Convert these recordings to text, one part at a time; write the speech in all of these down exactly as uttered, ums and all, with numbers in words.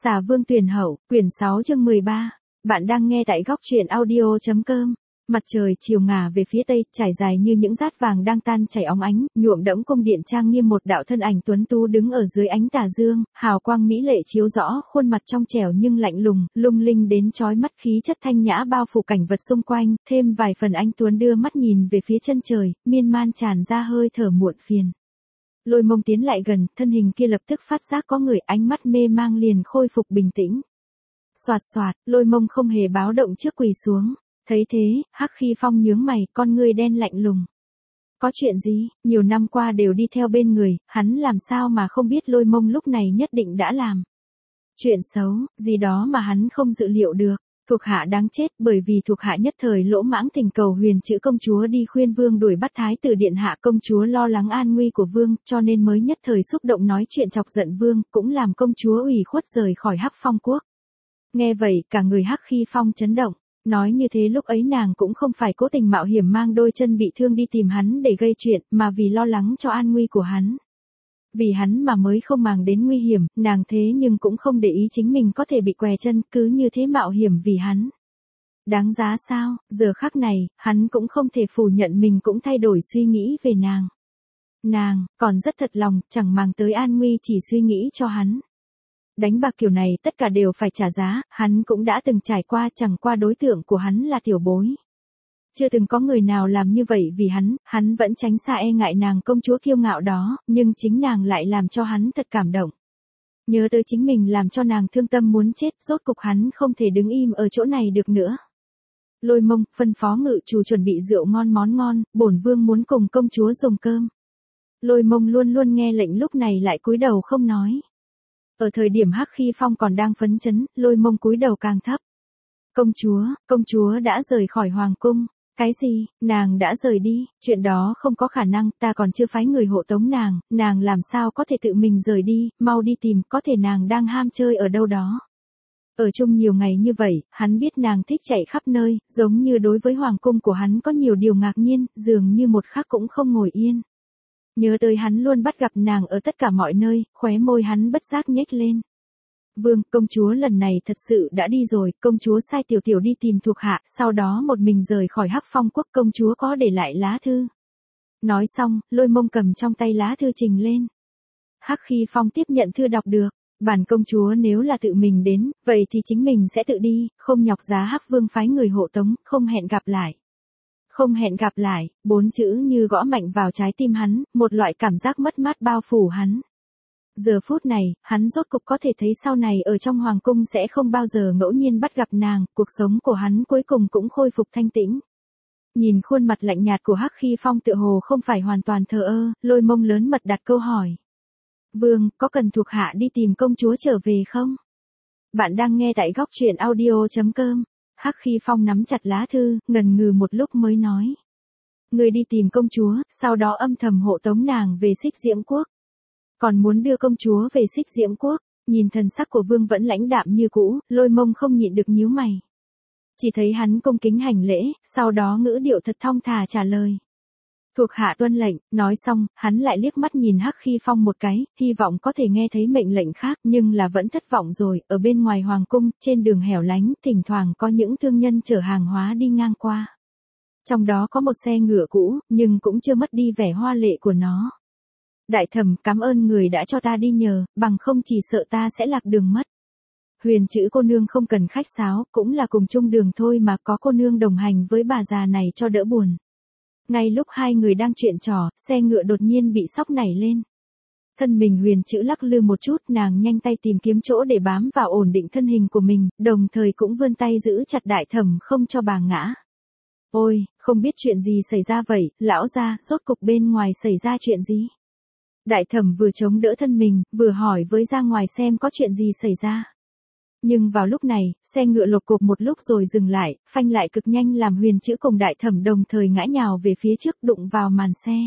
Xà Vương Tuyển Hậu, quyển sáu chương mười ba. Bạn đang nghe tại góc truyện audio.com. Mặt trời chiều ngả về phía tây, trải dài như những dát vàng đang tan chảy óng ánh, nhuộm đẫm cung điện trang nghiêm. Một đạo thân ảnh tuấn tú đứng ở dưới ánh tà dương, hào quang mỹ lệ chiếu rõ khuôn mặt trong trẻo nhưng lạnh lùng, lung linh đến chói mắt. Khí chất thanh nhã bao phủ cảnh vật xung quanh, thêm vài phần anh tuấn đưa mắt nhìn về phía chân trời, miên man tràn ra hơi thở muộn phiền. Lôi Mông tiến lại gần, thân hình kia lập tức phát giác có người, ánh mắt mê mang liền khôi phục bình tĩnh. Soạt soạt, Lôi Mông không hề báo động trước quỳ xuống. Thấy thế, Hắc Khi Phong nhướng mày, con ngươi đen lạnh lùng. Có chuyện gì? Nhiều năm qua đều đi theo bên người, hắn làm sao mà không biết Lôi Mông lúc này nhất định đã làm chuyện xấu, gì đó mà hắn không dự liệu được. Thuộc hạ đáng chết, bởi vì thuộc hạ nhất thời lỗ mãng thỉnh cầu Huyền Chữ công chúa đi khuyên vương đuổi bắt thái tử điện hạ. Công chúa lo lắng an nguy của vương, cho nên mới nhất thời xúc động nói chuyện chọc giận vương, cũng làm công chúa ủy khuất rời khỏi Hắc Phong quốc. Nghe vậy, cả người Hắc Khi Phong chấn động. Nói như thế lúc ấy nàng cũng không phải cố tình mạo hiểm mang đôi chân bị thương đi tìm hắn để gây chuyện, mà vì lo lắng cho an nguy của hắn. Vì hắn mà mới không màng đến nguy hiểm, nàng thế nhưng cũng không để ý chính mình có thể bị què chân, cứ như thế mạo hiểm vì hắn. Đáng giá sao? Giờ khắc này, hắn cũng không thể phủ nhận mình cũng thay đổi suy nghĩ về nàng. Nàng, còn rất thật lòng, chẳng màng tới an nguy, chỉ suy nghĩ cho hắn. Đánh bạc kiểu này tất cả đều phải trả giá, hắn cũng đã từng trải qua, chẳng qua đối tượng của hắn là tiểu bối. Chưa từng có người nào làm như vậy vì hắn, hắn vẫn tránh xa e ngại nàng công chúa kiêu ngạo đó, nhưng chính nàng lại làm cho hắn thật cảm động. Nhớ tới chính mình làm cho nàng thương tâm muốn chết, rốt cục hắn không thể đứng im ở chỗ này được nữa. Lôi Mông, phân phó ngự chủ chuẩn bị rượu ngon món ngon, bổn vương muốn cùng công chúa dùng cơm. Lôi Mông luôn luôn nghe lệnh, lúc này lại cúi đầu không nói. Ở thời điểm Hắc Khi Phong còn đang phấn chấn, Lôi Mông cúi đầu càng thấp. Công chúa, công chúa đã rời khỏi hoàng cung. Cái gì? Nàng đã rời đi? Chuyện đó không có khả năng, ta còn chưa phái người hộ tống nàng, nàng làm sao có thể tự mình rời đi, mau đi tìm, có thể nàng đang ham chơi ở đâu đó. Ở chung nhiều ngày như vậy, hắn biết nàng thích chạy khắp nơi, giống như đối với hoàng cung của hắn có nhiều điều ngạc nhiên, dường như một khắc cũng không ngồi yên. Nhớ tới hắn luôn bắt gặp nàng ở tất cả mọi nơi, khóe môi hắn bất giác nhếch lên. Vương, công chúa lần này thật sự đã đi rồi, công chúa sai tiểu tiểu đi tìm thuộc hạ, sau đó một mình rời khỏi Hắc Phong quốc. Công chúa có để lại lá thư. Nói xong, Lôi Mông cầm trong tay lá thư trình lên. Hắc Khi Phong tiếp nhận thư đọc được. Bản công chúa nếu là tự mình đến, vậy thì chính mình sẽ tự đi, không nhọc giá Hắc Vương phái người hộ tống, không hẹn gặp lại. Không hẹn gặp lại, bốn chữ như gõ mạnh vào trái tim hắn, một loại cảm giác mất mát bao phủ hắn. Giờ phút này, hắn rốt cục có thể thấy sau này ở trong hoàng cung sẽ không bao giờ ngẫu nhiên bắt gặp nàng, cuộc sống của hắn cuối cùng cũng khôi phục thanh tĩnh. Nhìn khuôn mặt lạnh nhạt của Hắc Khi Phong tựa hồ không phải hoàn toàn thờ ơ, Lôi Mông lớn mật đặt câu hỏi. Vương, có cần thuộc hạ đi tìm công chúa trở về không? Bạn đang nghe tại góc truyện audio.com. Hắc Khi Phong nắm chặt lá thư, ngần ngừ một lúc mới nói. Người đi tìm công chúa, sau đó âm thầm hộ tống nàng về Xích Diễm Quốc. Còn muốn đưa công chúa về Xích Diễm Quốc, nhìn thần sắc của vương vẫn lãnh đạm như cũ, Lôi Mông không nhịn được nhíu mày. Chỉ thấy hắn cung kính hành lễ, sau đó ngữ điệu thật thong thả trả lời. Thuộc hạ tuân lệnh, nói xong, hắn lại liếc mắt nhìn Hắc Khi Phong một cái, hy vọng có thể nghe thấy mệnh lệnh khác, nhưng là vẫn thất vọng rồi. Ở bên ngoài hoàng cung, trên đường hẻo lánh, thỉnh thoảng có những thương nhân chở hàng hóa đi ngang qua. Trong đó có một xe ngựa cũ, nhưng cũng chưa mất đi vẻ hoa lệ của nó. Đại thẩm, cảm ơn người đã cho ta đi nhờ, bằng không chỉ sợ ta sẽ lạc đường mất. Huyền Chữ cô nương không cần khách sáo, cũng là cùng chung đường thôi mà, có cô nương đồng hành với bà già này cho đỡ buồn. Ngay lúc hai người đang chuyện trò, xe ngựa đột nhiên bị sóc nảy lên. Thân mình Huyền Chữ lắc lư một chút, nàng nhanh tay tìm kiếm chỗ để bám vào ổn định thân hình của mình, đồng thời cũng vươn tay giữ chặt đại thẩm không cho bà ngã. Ôi, không biết chuyện gì xảy ra vậy, lão gia, rốt cục bên ngoài xảy ra chuyện gì? Đại thẩm vừa chống đỡ thân mình, vừa hỏi với ra ngoài xem có chuyện gì xảy ra. Nhưng vào lúc này, xe ngựa lộp cộp một lúc rồi dừng lại, phanh lại cực nhanh làm Huyền Chữ cùng đại thẩm đồng thời ngã nhào về phía trước, đụng vào màn xe.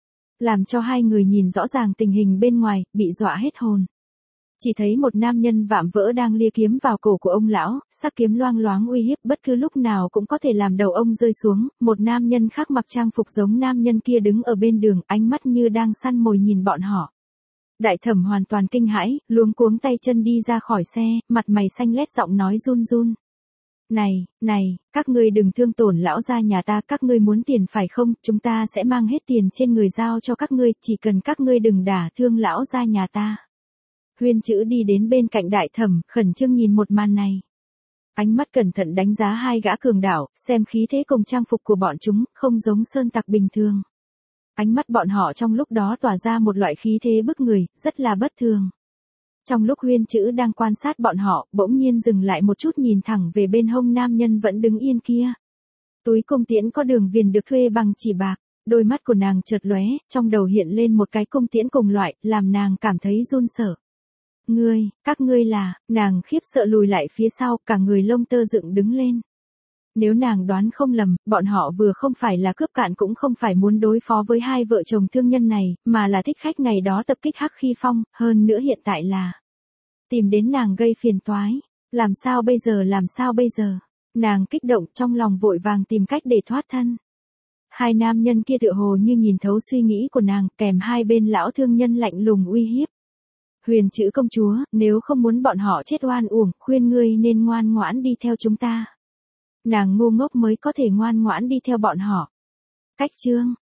Làm cho hai người nhìn rõ ràng tình hình bên ngoài, bị dọa hết hồn. Chỉ thấy một nam nhân vạm vỡ đang lia kiếm vào cổ của ông lão, sắc kiếm loang loáng uy hiếp, bất cứ lúc nào cũng có thể làm đầu ông rơi xuống. Một nam nhân khác mặc trang phục giống nam nhân kia đứng ở bên đường, ánh mắt như đang săn mồi nhìn bọn họ. Đại thẩm hoàn toàn kinh hãi, luống cuống tay chân đi ra khỏi xe, mặt mày xanh lét giọng nói run run. Này, này, các ngươi đừng thương tổn lão gia nhà ta, các ngươi muốn tiền phải không, chúng ta sẽ mang hết tiền trên người giao cho các ngươi, chỉ cần các ngươi đừng đả thương lão gia nhà ta. Huyên Chữ đi đến bên cạnh đại thẩm, khẩn trương nhìn một màn này. Ánh mắt cẩn thận đánh giá hai gã cường đảo, xem khí thế cùng trang phục của bọn chúng, không giống sơn tặc bình thường. Ánh mắt bọn họ trong lúc đó tỏa ra một loại khí thế bức người, rất là bất thường. Trong lúc Huyên Chữ đang quan sát bọn họ, bỗng nhiên dừng lại một chút nhìn thẳng về bên hông nam nhân vẫn đứng yên kia. Túi cung tiễn có đường viền được thuê bằng chỉ bạc, đôi mắt của nàng chợt lóe, trong đầu hiện lên một cái cung tiễn cùng loại, làm nàng cảm thấy run sợ. Ngươi, các ngươi là, nàng khiếp sợ lùi lại phía sau, cả người lông tơ dựng đứng lên. Nếu nàng đoán không lầm, bọn họ vừa không phải là cướp cạn cũng không phải muốn đối phó với hai vợ chồng thương nhân này, mà là thích khách ngày đó tập kích Hắc Khi Phong, hơn nữa hiện tại là tìm đến nàng gây phiền toái. Làm sao bây giờ làm sao bây giờ? Nàng kích động trong lòng vội vàng tìm cách để thoát thân. Hai nam nhân kia tựa hồ như nhìn thấu suy nghĩ của nàng, kèm hai bên lão thương nhân lạnh lùng uy hiếp. Huyền Chữ công chúa, nếu không muốn bọn họ chết oan uổng, khuyên ngươi nên ngoan ngoãn đi theo chúng ta. Nàng ngu ngốc mới có thể ngoan ngoãn đi theo bọn họ. Cách chương